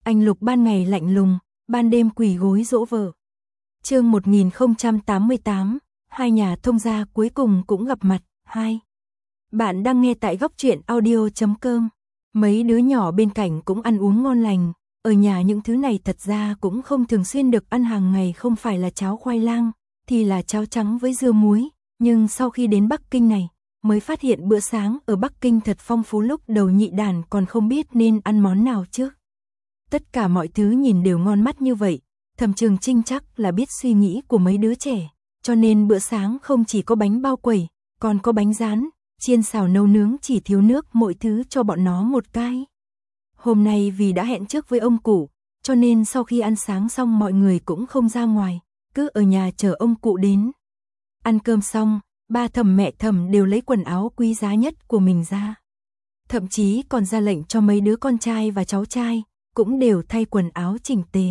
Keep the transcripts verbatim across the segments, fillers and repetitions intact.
Anh Lục ban ngày lạnh lùng, ban đêm quỳ gối dỗ vợ. Chương một nghìn không trăm tám mươi tám, hai nhà thông gia cuối cùng cũng gặp mặt. Hai. Bạn đang nghe tại góc truyện audio chấm com. Mấy đứa nhỏ bên cạnh cũng ăn uống ngon lành, ở nhà những thứ này thật ra cũng không thường xuyên được ăn hàng ngày, không phải là cháo khoai lang, thì là cháo trắng với dưa muối, nhưng sau khi đến Bắc Kinh này, mới phát hiện bữa sáng ở Bắc Kinh thật phong phú, lúc đầu nhị đàn còn không biết nên ăn món nào trước. Tất cả mọi thứ nhìn đều ngon mắt như vậy, Thẩm Trường Chinh chắc là biết suy nghĩ của mấy đứa trẻ, cho nên bữa sáng không chỉ có bánh bao quẩy, còn có bánh rán, chiên xào nấu nướng, chỉ thiếu nước, mọi thứ cho bọn nó một cái. Hôm nay vì đã hẹn trước với ông cụ, cho nên sau khi ăn sáng xong mọi người cũng không ra ngoài, cứ ở nhà chờ ông cụ đến. Ăn cơm xong, ba Thẩm mẹ Thẩm đều lấy quần áo quý giá nhất của mình ra. Thậm chí còn ra lệnh cho mấy đứa con trai và cháu trai, cũng đều thay quần áo chỉnh tề.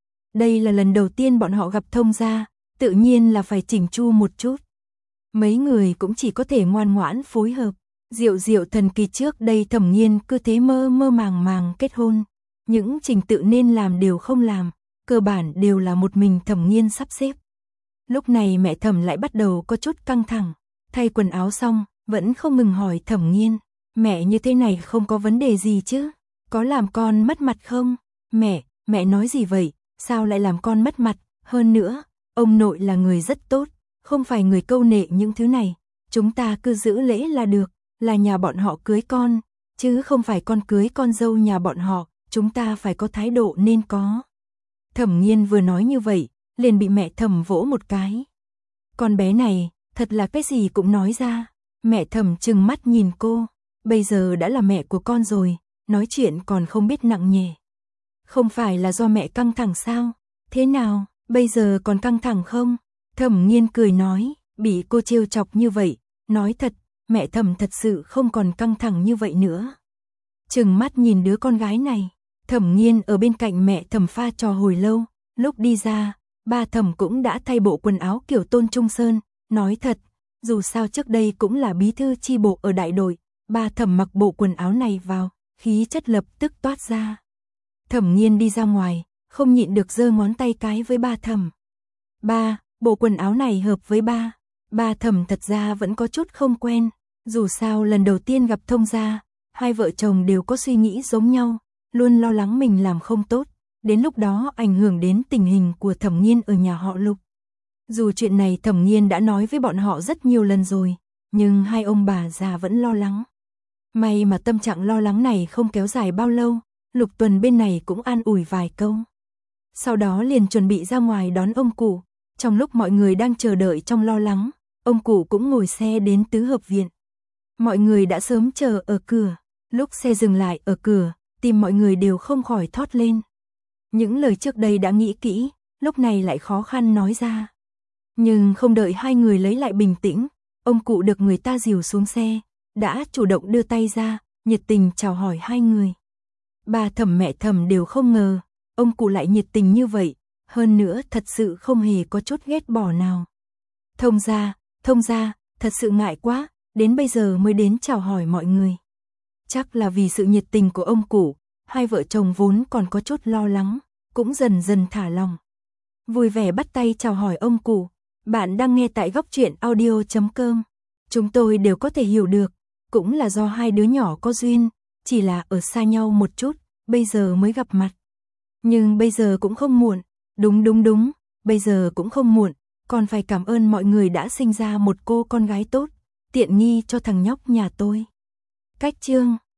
Đây là lần đầu tiên bọn họ gặp thông gia, tự nhiên là phải chỉnh chu một chút. Mấy người cũng chỉ có thể ngoan ngoãn phối hợp. Diệu diệu thần kỳ, trước đây Thẩm Nghiên cứ thế mơ mơ màng màng kết hôn, những trình tự nên làm đều không làm, cơ bản đều là một mình Thẩm Nghiên sắp xếp. Lúc này mẹ Thẩm lại bắt đầu có chút căng thẳng, thay quần áo xong, vẫn không ngừng hỏi Thẩm Nghiên, mẹ như thế này không có vấn đề gì chứ, có làm con mất mặt không? Mẹ, mẹ nói gì vậy, sao lại làm con mất mặt, hơn nữa, ông nội là người rất tốt, không phải người câu nệ những thứ này, chúng ta cứ giữ lễ là được, là nhà bọn họ cưới con, chứ không phải con cưới con dâu nhà bọn họ, chúng ta phải có thái độ nên có. Thẩm Nghiên vừa nói như vậy, liền bị mẹ Thẩm vỗ một cái. Con bé này, thật là cái gì cũng nói ra. Mẹ Thẩm trừng mắt nhìn cô, bây giờ đã là mẹ của con rồi, nói chuyện còn không biết nặng nhẹ. Không phải là do mẹ căng thẳng sao? Thế nào, bây giờ còn căng thẳng không? Thẩm Nghiên cười nói, bị cô trêu chọc như vậy, nói thật, mẹ Thẩm thật sự không còn căng thẳng như vậy nữa. Trừng mắt nhìn đứa con gái này, Thẩm Nghiên ở bên cạnh mẹ Thẩm pha trò hồi lâu, lúc đi ra, ba Thẩm cũng đã thay bộ quần áo kiểu Tôn Trung Sơn, nói thật, dù sao trước đây cũng là bí thư chi bộ ở đại đội, ba Thẩm mặc bộ quần áo này vào, khí chất lập tức toát ra. Thẩm Nghiên đi ra ngoài, không nhịn được giơ ngón tay cái với ba Thẩm. Ba, bộ quần áo này hợp với ba. Ba Thẩm thật ra vẫn có chút không quen, dù sao lần đầu tiên gặp thông gia, hai vợ chồng đều có suy nghĩ giống nhau, luôn lo lắng mình làm không tốt, đến lúc đó ảnh hưởng đến tình hình của Thẩm Nghiên ở nhà họ Lục. Dù chuyện này Thẩm Nghiên đã nói với bọn họ rất nhiều lần rồi, nhưng hai ông bà già vẫn lo lắng. May mà tâm trạng lo lắng này không kéo dài bao lâu, Lục Tuần bên này cũng an ủi vài câu. Sau đó liền chuẩn bị ra ngoài đón ông cụ, trong lúc mọi người đang chờ đợi trong lo lắng, ông cụ cũng ngồi xe đến tứ hợp viện. Mọi người đã sớm chờ ở cửa, lúc xe dừng lại ở cửa, tim mọi người đều không khỏi thót lên. Những lời trước đây đã nghĩ kỹ, lúc này lại khó khăn nói ra. Nhưng không đợi hai người lấy lại bình tĩnh, ông cụ được người ta dìu xuống xe, đã chủ động đưa tay ra, nhiệt tình chào hỏi hai người. Ba Thẩm mẹ Thẩm đều không ngờ, ông cụ lại nhiệt tình như vậy, hơn nữa thật sự không hề có chút ghét bỏ nào. Thông gia, thông gia, thật sự ngại quá, đến bây giờ mới đến chào hỏi mọi người. Chắc là vì sự nhiệt tình của ông cụ, hai vợ chồng vốn còn có chút lo lắng, cũng dần dần thả lòng. Vui vẻ bắt tay chào hỏi ông cụ. Bạn đang nghe tại góc truyện audio chấm com. Chúng tôi đều có thể hiểu được, cũng là do hai đứa nhỏ có duyên, chỉ là ở xa nhau một chút, bây giờ mới gặp mặt. Nhưng bây giờ cũng không muộn, đúng đúng đúng, bây giờ cũng không muộn, còn phải cảm ơn mọi người đã sinh ra một cô con gái tốt, tiện nghi cho thằng nhóc nhà tôi. Cách chương